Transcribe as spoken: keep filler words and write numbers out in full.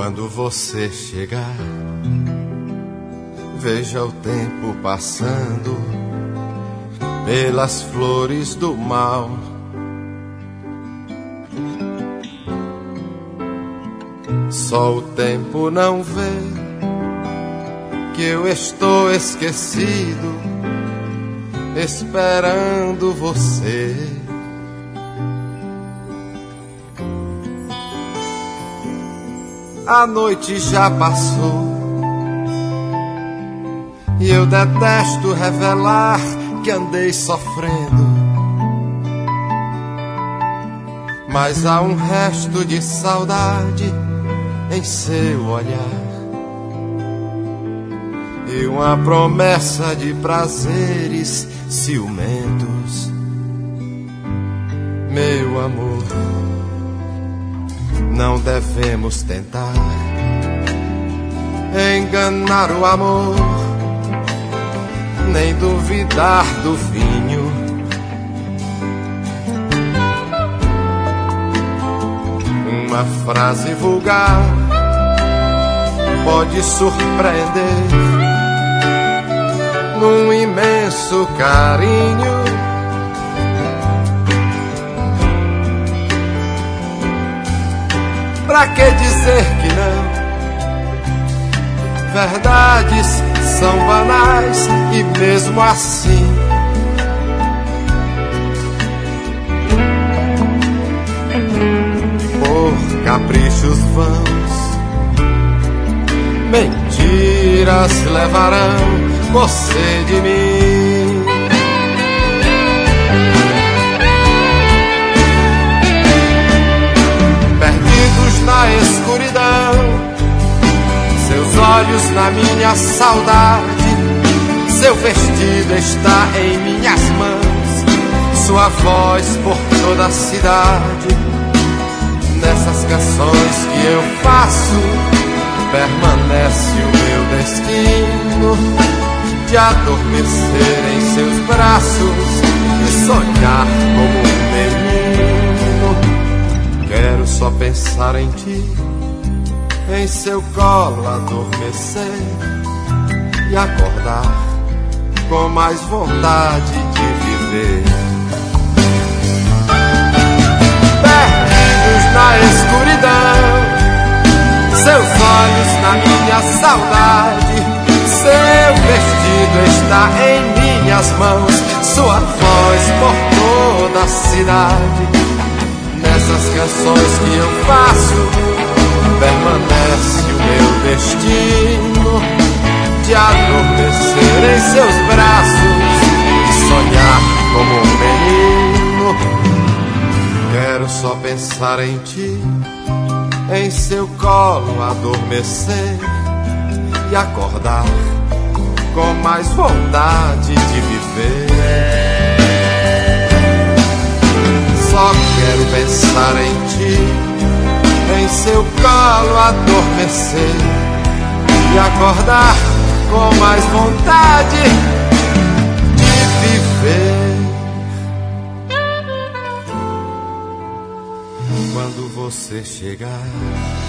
Quando você chegar, veja o tempo passando pelas flores do mal. Só o tempo não vê que eu estou esquecido, esperando você. A noite já passou e eu detesto revelar que andei sofrendo, mas há um resto de saudade em seu olhar e uma promessa de prazeres ciumentos. Meu amor, não devemos tentar enganar o amor, nem duvidar do vinho. Uma frase vulgar pode surpreender num imenso carinho. Pra que dizer que não? Verdades são banais e mesmo assim por caprichos vãos, mentiras levarão você de mim. Perdidos na escuridão, seus olhos na minha saudade, seu vestido está em minhas mãos, sua voz por toda a cidade. Nessas canções que eu faço, permanece o meu destino de adormecer em seus braços e sonhar como um menino. Quero só pensar em ti, em seu colo adormecer e acordar com mais vontade de viver. Perdidos na escuridão, seus olhos na minha saudade, seu vestido está em minhas mãos, sua voz por toda a cidade. Nessas canções que eu faço, permanece o meu destino de adormecer em seus braços e sonhar como um menino. Quero só pensar em ti, em seu colo adormecer e acordar com mais vontade de viver. Só quero pensar em ti, em seu colo adormecer e acordar com mais vontade de viver. Quando você chegar,